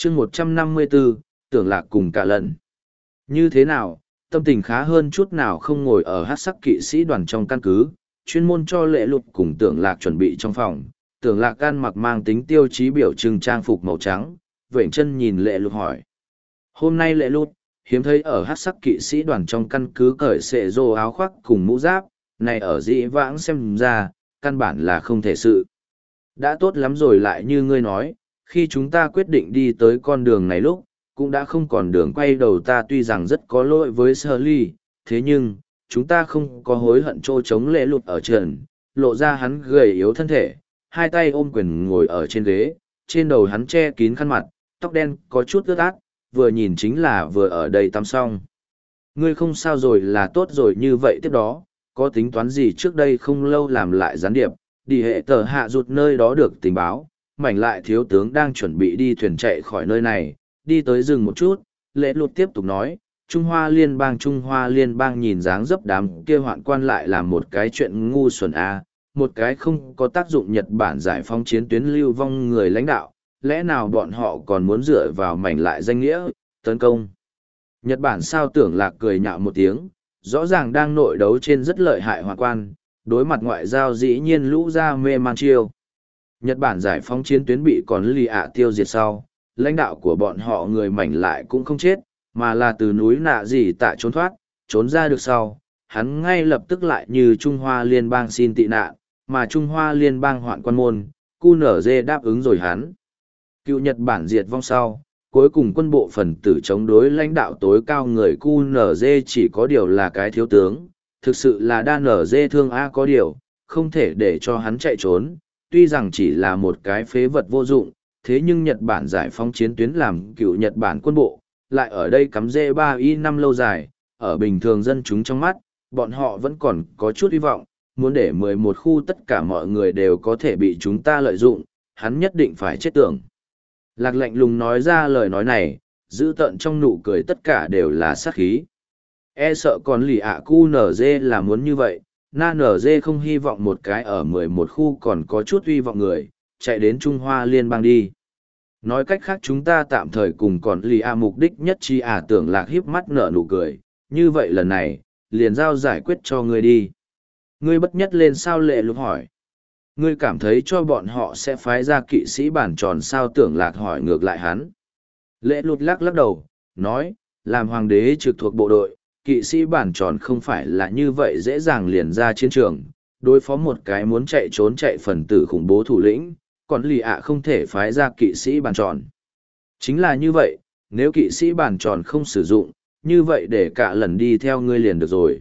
chương 154, tưởng lạc cùng cả lần. Như thế nào, tâm tình khá hơn chút nào không ngồi ở hát sắc kỵ sĩ đoàn trong căn cứ, chuyên môn cho lệ lụt cùng tưởng lạc chuẩn bị trong phòng. Tưởng lạc ăn mặc mang tính tiêu chí biểu trưng trang phục màu trắng, vểnh chân nhìn lệ lụt hỏi. Hôm nay lệ lụt, hiếm thấy ở hát sắc kỵ sĩ đoàn trong căn cứ cởi xệ rô áo khoác cùng mũ giáp, này ở dĩ vãng xem ra, căn bản là không thể sự. Đã tốt lắm rồi lại như ngươi nói, khi chúng ta quyết định đi tới con đường này lúc, cũng đã không còn đường quay đầu. Ta tuy rằng rất có lỗi với Shirley, thế nhưng, chúng ta không có hối hận trô chống lễ lụt ở trần, lộ ra hắn gầy yếu thân thể, hai tay ôm quyền ngồi ở trên ghế, trên đầu hắn che kín khăn mặt, tóc đen có chút ướt át, vừa nhìn chính là vừa ở đây tắm xong. Ngươi không sao rồi là tốt rồi. Như vậy tiếp đó, có tính toán gì trước đây không lâu làm lại gián điệp, đi hệ tờ hạ rụt nơi đó được tình báo, mảnh lại thiếu tướng đang chuẩn bị đi thuyền chạy khỏi nơi này, đi tới rừng một chút, lễ lụt tiếp tục nói, Trung Hoa Liên bang nhìn dáng dấp đám kia hoạn quan lại làm một cái chuyện ngu xuẩn một cái không có tác dụng Nhật Bản giải phóng chiến tuyến lưu vong người lãnh đạo, lẽ nào bọn họ còn muốn dựa vào mảnh lại danh nghĩa, tấn công. Nhật Bản sao? Tưởng lạc cười nhạo một tiếng, rõ ràng đang nội đấu trên rất lợi hại hoạn quan, đối mặt ngoại giao dĩ nhiên lũ ra mê man chiêu. Nhật Bản giải phóng chiến tuyến bị còn lì ạ tiêu diệt sau, lãnh đạo của bọn họ người mảnh lại cũng không chết, mà là từ núi nạ gì tạ trốn thoát, trốn ra được sau, hắn ngay lập tức lại như Trung Hoa Liên bang xin tị nạn, mà Trung Hoa Liên bang hoạn quan môn, QNZ đáp ứng rồi hắn. Cựu Nhật Bản diệt vong sau, cuối cùng quân bộ phần tử chống đối lãnh đạo tối cao người QNZ chỉ có điều là cái thiếu tướng, thực sự là đa nở dê thương có điều, không thể để cho hắn chạy trốn, tuy rằng chỉ là một cái phế vật vô dụng, thế nhưng Nhật Bản giải phóng chiến tuyến làm cựu Nhật Bản quân bộ, lại ở đây cắm rễ 3 năm lâu dài, ở bình thường dân chúng trong mắt, bọn họ vẫn còn có chút hy vọng, muốn để 11 khu tất cả mọi người đều có thể bị chúng ta lợi dụng, hắn nhất định phải chết tưởng. Lạc lạnh lùng nói ra lời nói này, giữ tận trong nụ cười tất cả đều là sát khí. E sợ còn lì ạ QNZ là muốn như vậy, NZ không hy vọng một cái ở 11 khu còn có chút hy vọng người, chạy đến Trung Hoa Liên bang đi. Nói cách khác chúng ta tạm thời cùng còn lì ạ mục đích nhất chi tưởng lạc hiếp mắt nở nụ cười, như vậy lần này, liền giao giải quyết cho ngươi đi. Ngươi bất nhất lên sao? Lệ lục hỏi. Ngươi cảm thấy cho bọn họ sẽ phái ra kỵ sĩ bản tròn sao? Tưởng lạc hỏi ngược lại hắn. Lệ lục lắc lắc đầu, nói, làm hoàng đế trực thuộc bộ đội, kỵ sĩ bản tròn không phải là như vậy dễ dàng liền ra chiến trường, đối phó một cái muốn chạy trốn chạy phần tử khủng bố thủ lĩnh, còn lì ạ không thể phái ra kỵ sĩ bản tròn. Chính là như vậy, nếu kỵ sĩ bản tròn không sử dụng, như vậy để cả lần đi theo ngươi liền được rồi.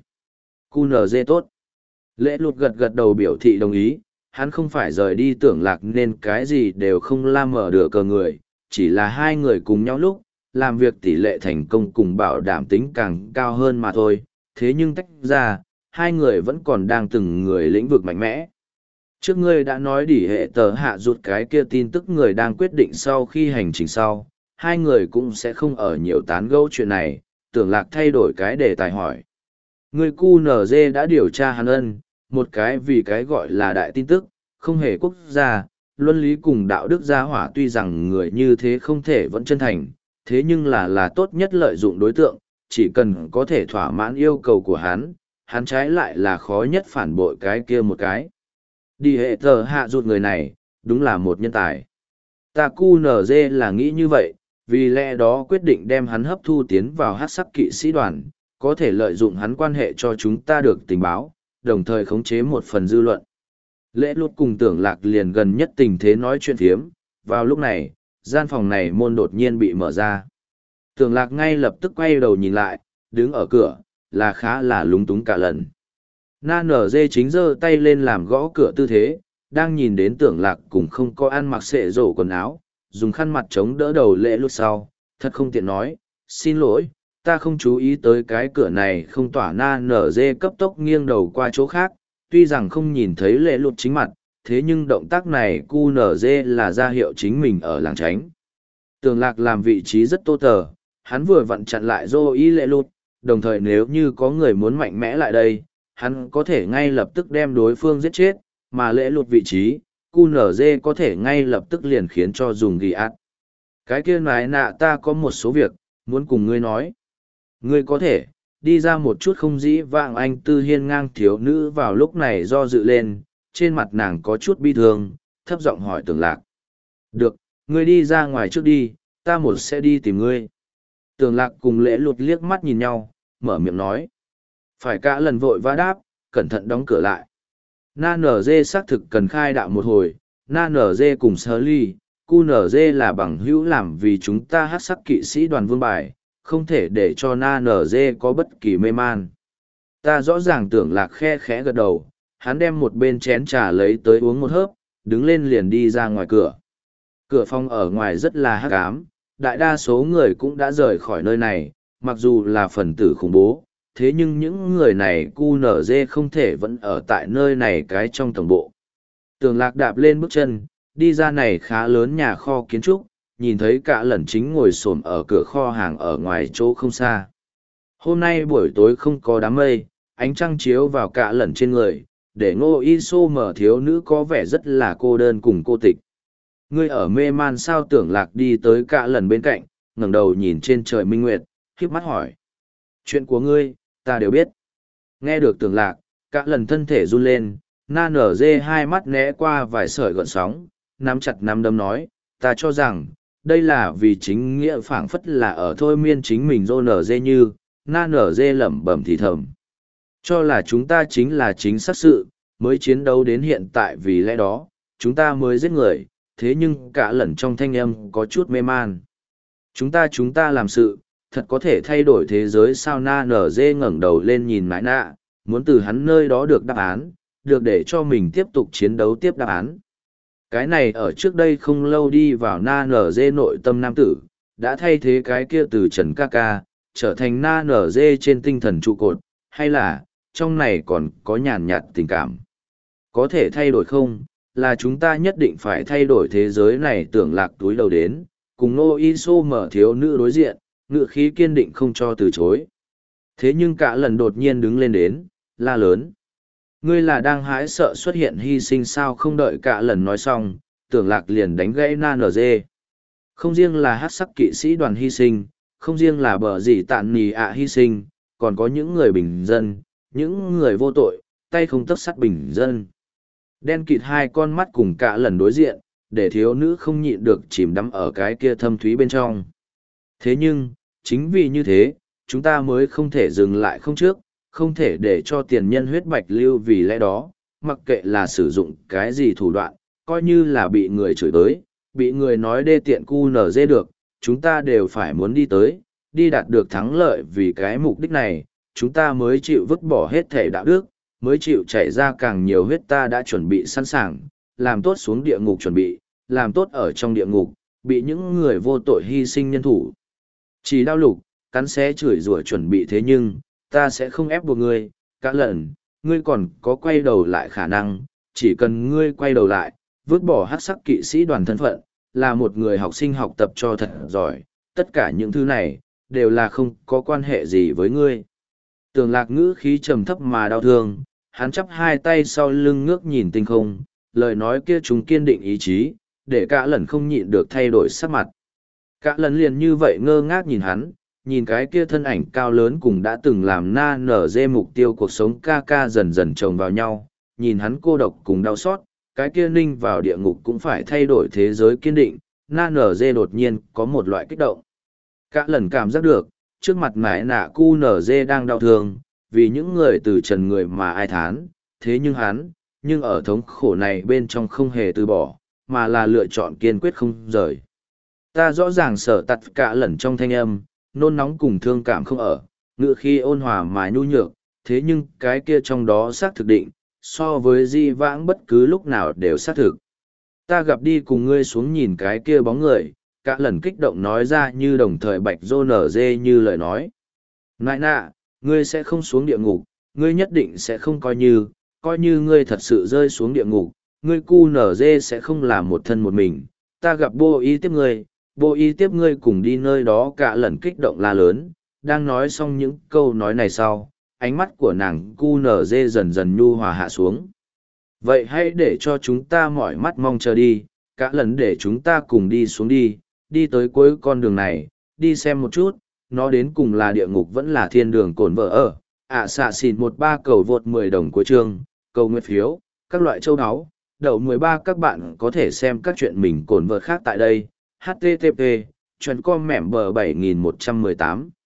QNZ tốt. Lễ lụt gật gật đầu biểu thị đồng ý, hắn không phải rời đi tưởng lạc nên cái gì đều không la mở được cờ người, chỉ là hai người cùng nhau lúc, làm việc tỷ lệ thành công cùng bảo đảm tính càng cao hơn mà thôi, thế nhưng tách ra, hai người vẫn còn đang từng người lĩnh vực mạnh mẽ. Trước ngươi đã nói đỉ hệ tờ hạ rụt cái kia tin tức người đang quyết định sau khi hành trình sau, hai người cũng sẽ không ở nhiều tán gẫu chuyện này, tưởng lạc thay đổi cái đề tài hỏi. Người QNZ đã điều tra hắn ân, một cái vì cái gọi là đại tin tức, không hề quốc gia, luân lý cùng đạo đức gia hỏa tuy rằng người như thế không thể vẫn chân thành, thế nhưng là tốt nhất lợi dụng đối tượng, chỉ cần có thể thỏa mãn yêu cầu của hắn trái lại là khó nhất phản bội cái kia một cái. Đi hệ thờ hạ rụt người này, đúng là một nhân tài. Ta QNZ là nghĩ như vậy, vì lẽ đó quyết định đem hắn hấp thu tiến vào hát sắc kỵ sĩ đoàn, có thể lợi dụng hắn quan hệ cho chúng ta được tình báo, đồng thời khống chế một phần dư luận. Lễ lút cùng tưởng lạc liền gần nhất tình thế nói chuyện phiếm, vào lúc này, gian phòng này môn đột nhiên bị mở ra. Tưởng lạc ngay lập tức quay đầu nhìn lại, đứng ở cửa, là khá là lúng túng cả lần. Na nở dê chính giơ tay lên làm gõ cửa tư thế, đang nhìn đến tưởng lạc cùng không có ăn mặc xệ rổ quần áo, dùng khăn mặt chống đỡ đầu lễ lút sau, thật không tiện nói, xin lỗi, ta không chú ý tới cái cửa này không tỏa. Na nở dê cấp tốc nghiêng đầu qua chỗ khác, tuy rằng không nhìn thấy lễ lút chính mặt, thế nhưng động tác này QNZ là ra hiệu chính mình ở làng tránh. Tưởng lạc làm vị trí rất tô tờ, hắn vừa vặn chặn lại dô ý lễ lút, đồng thời nếu như có người muốn mạnh mẽ lại đây, hắn có thể ngay lập tức đem đối phương giết chết, mà lễ lút vị trí, QNZ có thể ngay lập tức liền khiến cho dùng ghi át. Cái kia nái nạ ta có một số việc, muốn cùng ngươi nói. Ngươi có thể, đi ra một chút không dĩ vạng anh tư hiên ngang thiếu nữ vào lúc này do dự lên, trên mặt nàng có chút bi thương, thấp giọng hỏi Tưởng Lạc. Được, ngươi đi ra ngoài trước đi, ta một sẽ đi tìm ngươi. Tưởng Lạc cùng Lễ Lụt liếc mắt nhìn nhau, mở miệng nói. Phải cả lần vội vã đáp, cẩn thận đóng cửa lại. Na nở dê xác thực cần khai đạo một hồi, Na nở dê cùng sơ ly, cu nở dê là bằng hữu làm vì chúng ta hát sắc kỵ sĩ đoàn vương bài, không thể để cho Na nở dê có bất kỳ mê man. Ta rõ ràng Tưởng Lạc khe khẽ gật đầu, hắn đem một bên chén trà lấy tới uống một hớp, đứng lên liền đi ra ngoài cửa. Cửa phòng ở ngoài rất là hắc ám, đại đa số người cũng đã rời khỏi nơi này, mặc dù là phần tử khủng bố, thế nhưng những người này QNZ không thể vẫn ở tại nơi này cái trong tổng bộ. Tưởng Lạc đạp lên bước chân, đi ra này khá lớn nhà kho kiến trúc, nhìn thấy cả lần chính ngồi xổm ở cửa kho hàng ở ngoài chỗ không xa. Hôm nay buổi tối không có đám mây, ánh trăng chiếu vào cả lần trên người, để Ngô Y Sô mở thiếu nữ có vẻ rất là cô đơn cùng cô tịch. Ngươi ở mê man sao? Tưởng Lạc đi tới cả lần bên cạnh, ngẩng đầu nhìn trên trời minh nguyệt, khiếp mắt hỏi. Chuyện của ngươi, ta đều biết. Nghe được Tưởng Lạc, cả lần thân thể run lên, Na nở dê hai mắt né qua vài sợi gợn sóng, nắm chặt nắm đấm nói, ta cho rằng, đây là vì chính nghĩa phảng phất là ở thôi miên chính mình dô nở dê như, Na nở dê lẩm bẩm thì thầm. Cho là chúng ta chính là chính xác sự, mới chiến đấu đến hiện tại vì lẽ đó, chúng ta mới giết người, thế nhưng cả lần trong thanh âm có chút mê man. Chúng ta làm sự, thật có thể thay đổi thế giới sao? Na nở dê ngẩng đầu lên nhìn mãi nạ, muốn từ hắn nơi đó được đáp án, được để cho mình tiếp tục chiến đấu tiếp đáp án. Cái này ở trước đây không lâu đi vào Na nở dê nội tâm nam tử, đã thay thế cái kia từ Trần ca ca, trở thành Na nở dê trên tinh thần trụ cột, hay là, trong này còn có nhàn nhạt tình cảm. Có thể thay đổi không, là chúng ta nhất định phải thay đổi thế giới này. Tưởng Lạc túi đầu đến, cùng Nô Y Sô mở thiếu nữ đối diện, ngự khí kiên định không cho từ chối. Thế nhưng cả lần đột nhiên đứng lên đến, la lớn. Ngươi là đang hãi sợ xuất hiện hy sinh sao? Không đợi cả lần nói xong, Tưởng Lạc liền đánh gãy Na nở dê. Không riêng là hát sắc kỵ sĩ đoàn hy sinh, không riêng là bờ gì tạn nì ạ hy sinh, còn có những người bình dân, những người vô tội, tay không tấc sắt bình dân. Đen kịt hai con mắt cùng cả lần đối diện, để thiếu nữ không nhịn được chìm đắm ở cái kia thâm thúy bên trong. Thế nhưng, chính vì như thế, chúng ta mới không thể dừng lại không trước, không thể để cho tiền nhân huyết bạch lưu. Vì lẽ đó, mặc kệ là sử dụng cái gì thủ đoạn, coi như là bị người chửi tới, bị người nói đê tiện cu nở dê được, chúng ta đều phải muốn đi tới, đi đạt được thắng lợi. Vì cái mục đích này, chúng ta mới chịu vứt bỏ hết thể đạo đức, mới chịu chảy ra càng nhiều huyết. Ta đã chuẩn bị sẵn sàng, làm tốt xuống địa ngục chuẩn bị, làm tốt ở trong địa ngục, bị những người vô tội hy sinh nhân thủ. Chỉ đau lục, cắn xé chửi rủa chuẩn bị. Thế nhưng, ta sẽ không ép buộc ngươi, cả lần, ngươi còn có quay đầu lại khả năng, chỉ cần ngươi quay đầu lại, vứt bỏ hắc sắc kỵ sĩ đoàn thân phận, là một người học sinh học tập cho thật giỏi, tất cả những thứ này, đều là không có quan hệ gì với ngươi. Tưởng Lạc ngữ khí trầm thấp mà đau thương, hắn chắp hai tay sau lưng ngước nhìn tinh không, lời nói kia chúng kiên định ý chí, để cả lần không nhịn được thay đổi sắc mặt. Cả lần liền như vậy ngơ ngác nhìn hắn, nhìn cái kia thân ảnh cao lớn cùng đã từng làm Na nở dê mục tiêu cuộc sống ca ca dần dần chồng vào nhau, nhìn hắn cô độc cùng đau xót, cái kia ninh vào địa ngục cũng phải thay đổi thế giới kiên định. Na nở dê đột nhiên có một loại kích động. Cả lần cảm giác được, trước mặt mãi nạ cu nở dê đang đau thương, vì những người từ trần người mà ai thán, thế nhưng hắn, nhưng ở thống khổ này bên trong không hề từ bỏ, mà là lựa chọn kiên quyết không rời. Ta rõ ràng sở tặt cả lần trong thanh âm, nôn nóng cùng thương cảm không ở, ngự khi ôn hòa mà nhu nhược, thế nhưng cái kia trong đó xác thực định, so với di vãng bất cứ lúc nào đều xác thực. Ta gặp đi cùng ngươi xuống nhìn cái kia bóng người, cả lần kích động nói ra như đồng thời bạch rô nở dê như lời nói. Nại nạ, ngươi sẽ không xuống địa ngục, ngươi nhất định sẽ không coi như ngươi thật sự rơi xuống địa ngục, ngươi cu nở dê sẽ không làm một thân một mình, ta gặp bô y tiếp ngươi cùng đi nơi đó. Cả lần kích động la lớn, đang nói xong những câu nói này sau, ánh mắt của nàng cu nở dê dần dần nhu hòa hạ xuống. Vậy hãy để cho chúng ta mỏi mắt mong chờ đi, cả lần để chúng ta cùng đi xuống đi, đi tới cuối con đường này, đi xem một chút, nó đến cùng là địa ngục vẫn là thiên đường cồn vợ ở. Xạ xỉn 13 cầu vượt 10 đồng cuối chương, cầu nguyện phiếu, các loại châu áo. Đậu 13 các bạn có thể xem các chuyện mình cồn vợ khác tại đây. http chuyện com mẻm bờ 7118